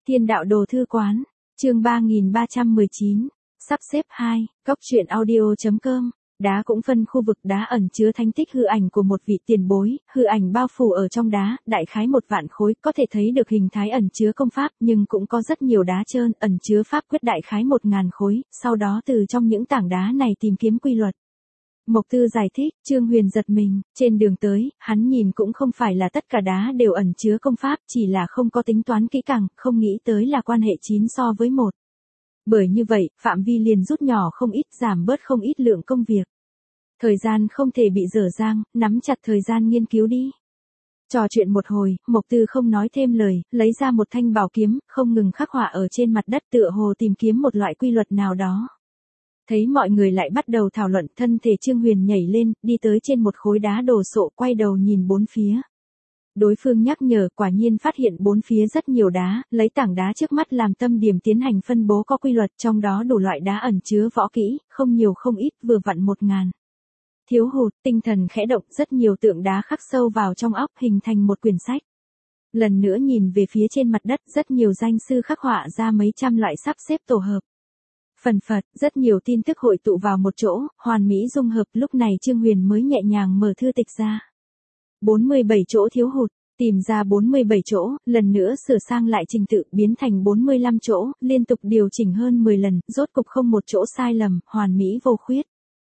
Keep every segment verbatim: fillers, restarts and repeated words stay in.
Thiên đạo đồ thư quán, chương ba nghìn ba trăm mười chín, sắp xếp hai, góc truyện audio.com. Đá cũng phân khu vực, đá ẩn chứa thánh tích hư ảnh của một vị tiền bối, hư ảnh bao phủ ở trong đá, đại khái một vạn khối, có thể thấy được hình thái ẩn chứa công pháp, nhưng cũng có rất nhiều đá trơn, ẩn chứa pháp quyết đại khái một ngàn khối, sau đó từ trong những tảng đá này tìm kiếm quy luật. Mộc Tư giải thích, Trương Huyền giật mình, trên đường tới, hắn nhìn cũng không phải là tất cả đá đều ẩn chứa công pháp, chỉ là không có tính toán kỹ càng, không nghĩ tới là quan hệ chín so với một. Bởi như vậy, phạm vi liền rút nhỏ không ít, giảm bớt không ít lượng công việc. Thời gian không thể bị dở dang, nắm chặt thời gian nghiên cứu đi. Trò chuyện một hồi, Mộc Tư không nói thêm lời, lấy ra một thanh bảo kiếm, không ngừng khắc họa ở trên mặt đất, tựa hồ tìm kiếm một loại quy luật nào đó. Thấy mọi người lại bắt đầu thảo luận, thân thể Trương Huyền nhảy lên, đi tới trên một khối đá đồ sộ, quay đầu nhìn bốn phía. Đối phương nhắc nhở, quả nhiên phát hiện bốn phía rất nhiều đá, lấy tảng đá trước mắt làm tâm điểm tiến hành phân bố có quy luật, trong đó đủ loại đá ẩn chứa võ kỹ, không nhiều không ít, vừa vặn một ngàn. Thiếu hụt, tinh thần khẽ động, rất nhiều tượng đá khắc sâu vào trong óc, hình thành một quyển sách. Lần nữa nhìn về phía trên mặt đất, rất nhiều danh sư khắc họa ra mấy trăm loại sắp xếp tổ hợp. Phần phật, rất nhiều tin tức hội tụ vào một chỗ, hoàn mỹ dung hợp, lúc này Trương Huyền mới nhẹ nhàng mở thư tịch ra. bốn mươi bảy chỗ thiếu hụt, tìm ra bốn mươi bảy chỗ, lần nữa sửa sang lại trình tự, biến thành bốn mươi lăm chỗ, liên tục điều chỉnh hơn mười lần, rốt cục không một chỗ sai lầm, hoàn mỹ vô khuyết.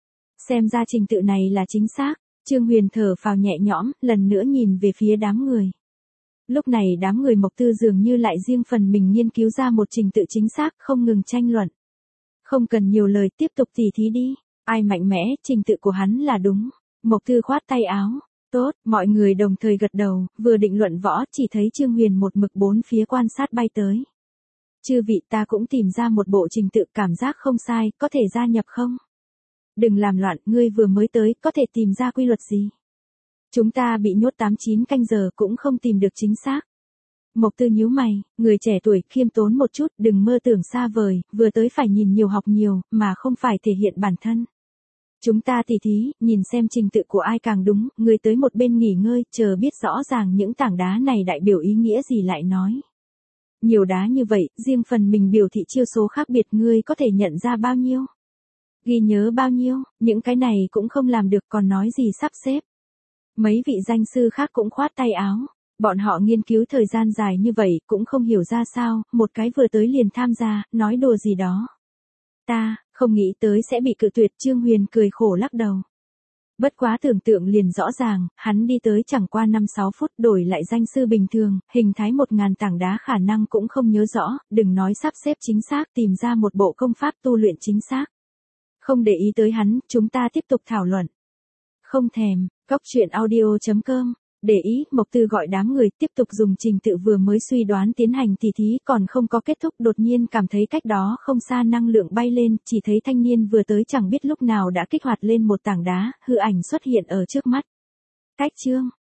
Xem ra trình tự này là chính xác, Trương Huyền thở phào nhẹ nhõm, lần nữa nhìn về phía đám người. Lúc này đám người Mộc Tư dường như lại riêng phần mình nghiên cứu ra một trình tự chính xác, không ngừng tranh luận. Không cần nhiều lời, tiếp tục tỉ thí đi, ai mạnh mẽ, trình tự của hắn là đúng. Mộc Tư khoát tay áo, tốt, mọi người đồng thời gật đầu, vừa định luận võ, chỉ thấy Trương Huyền một mực bốn phía quan sát bay tới. Chư vị, ta cũng tìm ra một bộ trình tự, cảm giác không sai, có thể gia nhập không? Đừng làm loạn, ngươi vừa mới tới, có thể tìm ra quy luật gì? Chúng ta bị nhốt tám chín canh giờ cũng không tìm được chính xác. Mộc Tư nhíu mày, người trẻ tuổi, khiêm tốn một chút, đừng mơ tưởng xa vời, vừa tới phải nhìn nhiều học nhiều, mà không phải thể hiện bản thân. Chúng ta tỉ thí, nhìn xem trình tự của ai càng đúng, người tới một bên nghỉ ngơi, chờ biết rõ ràng những tảng đá này đại biểu ý nghĩa gì lại nói. Nhiều đá như vậy, riêng phần mình biểu thị chiêu số khác biệt, ngươi có thể nhận ra bao nhiêu? Ghi nhớ bao nhiêu, những cái này cũng không làm được, còn nói gì sắp xếp. Mấy vị danh sư khác cũng khoát tay áo. Bọn họ nghiên cứu thời gian dài như vậy, cũng không hiểu ra sao, một cái vừa tới liền tham gia, nói đùa gì đó. Ta, không nghĩ tới sẽ bị cự tuyệt, Trương Huyền cười khổ lắc đầu. Bất quá tưởng tượng liền rõ ràng, hắn đi tới chẳng qua năm sáu phút, đổi lại danh sư bình thường, hình thái một ngàn tảng đá khả năng cũng không nhớ rõ, đừng nói sắp xếp chính xác, tìm ra một bộ công pháp tu luyện chính xác. Không để ý tới hắn, chúng ta tiếp tục thảo luận. Không thèm, góc truyện audio.com. Để ý, Mộc Tư gọi đám người tiếp tục dùng trình tự vừa mới suy đoán tiến hành tỉ thí, còn không có kết thúc, đột nhiên cảm thấy cách đó không xa năng lượng bay lên, chỉ thấy thanh niên vừa tới chẳng biết lúc nào đã kích hoạt lên một tảng đá, hư ảnh xuất hiện ở trước mắt. Cách chương,